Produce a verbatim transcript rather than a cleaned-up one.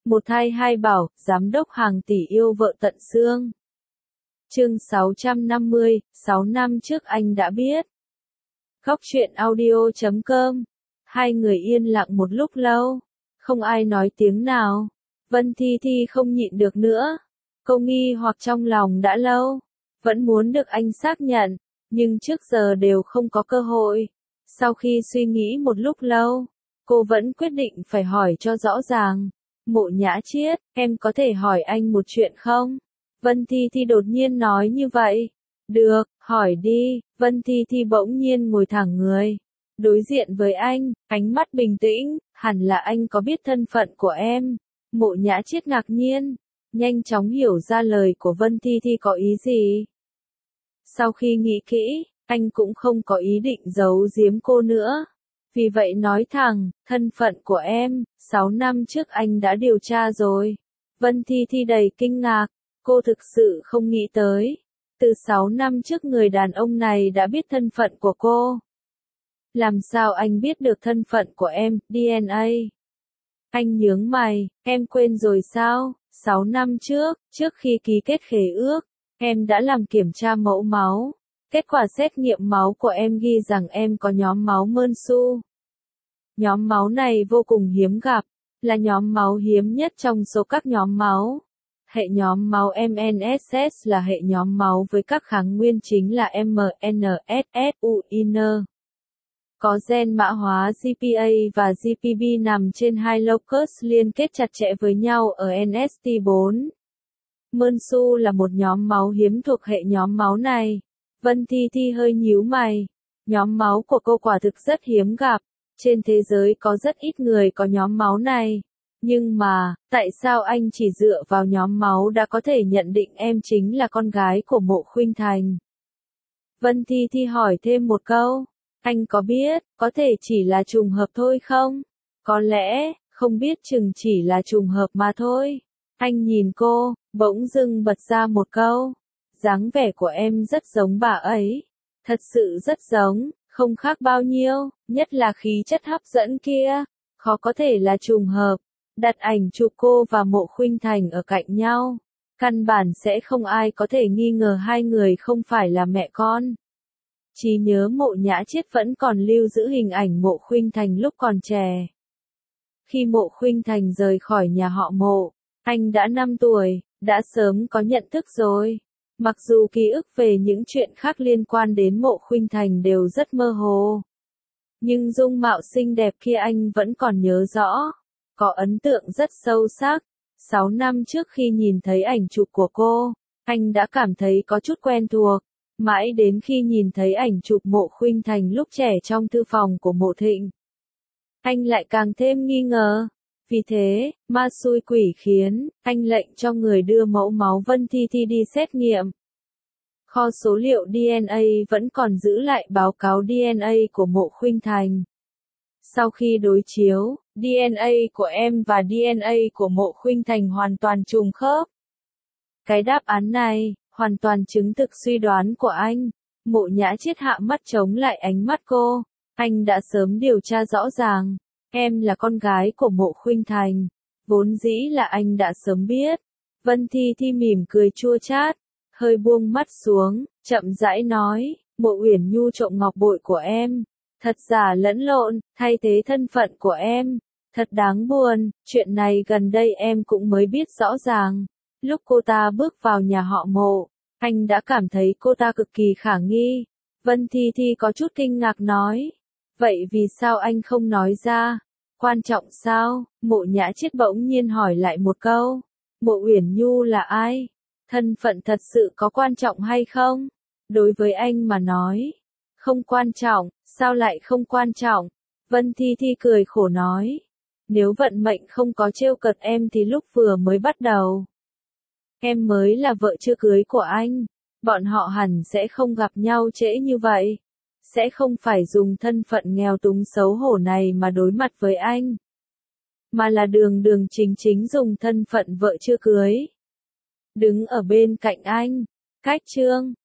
Một thai hai bảo, giám đốc hàng tỷ yêu vợ tận xương. Chương sáu trăm năm mươi, sáu năm trước anh đã biết. Góc truyện audio chấm com. Hai người yên lặng một lúc lâu, không ai nói tiếng nào. Vân Thi Thi không nhịn được nữa. Cô nghi hoặc trong lòng đã lâu, vẫn muốn được anh xác nhận, nhưng trước giờ đều không có cơ hội. Sau khi suy nghĩ một lúc lâu, cô vẫn quyết định phải hỏi cho rõ ràng. Mộ Nhã Chiết, em có thể hỏi anh một chuyện không? Vân Thi Thi đột nhiên nói như vậy. Được, hỏi đi. Vân Thi Thi bỗng nhiên ngồi thẳng người, đối diện với anh, ánh mắt bình tĩnh. Hẳn là anh có biết thân phận của em. Mộ Nhã Chiết ngạc nhiên, nhanh chóng hiểu ra lời của Vân Thi Thi có ý gì. Sau khi nghĩ kỹ, anh cũng không có ý định giấu giếm cô nữa. Vì vậy nói thẳng, thân phận của em, sáu năm trước anh đã điều tra rồi. Vân Thi Thi đầy kinh ngạc, cô thực sự không nghĩ tới. Từ sáu năm trước người đàn ông này đã biết thân phận của cô. Làm sao anh biết được thân phận của em, đê en a? Anh nhướng mày, em quên rồi sao? Sáu năm trước, trước khi ký kết khế ước, em đã làm kiểm tra mẫu máu. Kết quả xét nghiệm máu của em ghi rằng em có nhóm máu Mönsu. Nhóm máu này vô cùng hiếm gặp, là nhóm máu hiếm nhất trong số các nhóm máu. Hệ nhóm máu em en ét ét là hệ nhóm máu với các kháng nguyên chính là em en ét ét u in. Có gen mã hóa giê pê a và giê pê bê nằm trên hai locus liên kết chặt chẽ với nhau ở en ét tê bốn. Mönsu là một nhóm máu hiếm thuộc hệ nhóm máu này. Vân Thi Thi hơi nhíu mày. Nhóm máu của cô quả thực rất hiếm gặp. Trên thế giới có rất ít người có nhóm máu này. Nhưng mà, tại sao anh chỉ dựa vào nhóm máu đã có thể nhận định em chính là con gái của Mộ Khuynh Thành? Vân Thi Thi hỏi thêm một câu. Anh có biết, có thể chỉ là trùng hợp thôi không? Có lẽ, không biết chừng chỉ là trùng hợp mà thôi. Anh nhìn cô, bỗng dưng bật ra một câu. Dáng vẻ của em rất giống bà ấy. Thật sự rất giống, không khác bao nhiêu, nhất là khí chất hấp dẫn kia. Khó có thể là trùng hợp. Đặt ảnh chụp cô và Mộ Khuynh Thành ở cạnh nhau. Căn bản sẽ không ai có thể nghi ngờ hai người không phải là mẹ con. Trí nhớ Mộ Nhã Chiết vẫn còn lưu giữ hình ảnh Mộ Khuynh Thành lúc còn trẻ. Khi Mộ Khuynh Thành rời khỏi nhà họ Mộ, anh đã năm tuổi, đã sớm có nhận thức rồi. Mặc dù ký ức về những chuyện khác liên quan đến Mộ Khuynh Thành đều rất mơ hồ. Nhưng dung mạo xinh đẹp kia anh vẫn còn nhớ rõ. Có ấn tượng rất sâu sắc. Sáu năm trước khi nhìn thấy ảnh chụp của cô, anh đã cảm thấy có chút quen thuộc. Mãi đến khi nhìn thấy ảnh chụp Mộ Khuynh Thành lúc trẻ trong thư phòng của Mộ Thịnh, anh lại càng thêm nghi ngờ. Vì thế, ma xui quỷ khiến, anh lệnh cho người đưa mẫu máu Vân Thi Thi đi xét nghiệm. Kho số liệu đê en a vẫn còn giữ lại báo cáo đê en a của Mộ Khuynh Thành. Sau khi đối chiếu, đê en a của em và đê en a của Mộ Khuynh Thành hoàn toàn trùng khớp. Cái đáp án này, hoàn toàn chứng thực suy đoán của anh. Mộ Nhã Chiết hạ mắt chống lại ánh mắt cô. Anh đã sớm điều tra rõ ràng. Em là con gái của Mộ Khuynh Thành. Vốn dĩ là anh đã sớm biết. Vân Thi Thi mỉm cười chua chát, hơi buông mắt xuống, chậm rãi nói, Mộ Uyển Nhu trộm ngọc bội của em. Thật giả lẫn lộn, thay thế thân phận của em. Thật đáng buồn, chuyện này gần đây em cũng mới biết rõ ràng. Lúc cô ta bước vào nhà họ Mộ, anh đã cảm thấy cô ta cực kỳ khả nghi. Vân Thi Thi có chút kinh ngạc nói. Vậy vì sao anh không nói ra? Quan trọng sao? Mộ Nhã Chiết bỗng nhiên hỏi lại một câu. Mộ Uyển Nhu là ai? Thân phận thật sự có quan trọng hay không? Đối với anh mà nói, không quan trọng. Sao lại không quan trọng? Vân Thi Thi cười khổ nói. Nếu vận mệnh không có trêu cợt em thì lúc vừa mới bắt đầu, em mới là vợ chưa cưới của anh. Bọn họ hẳn sẽ không gặp nhau trễ như vậy. Sẽ không phải dùng thân phận nghèo túng xấu hổ này mà đối mặt với anh. Mà là đường đường chính chính dùng thân phận vợ chưa cưới. Đứng ở bên cạnh anh. Cách trương.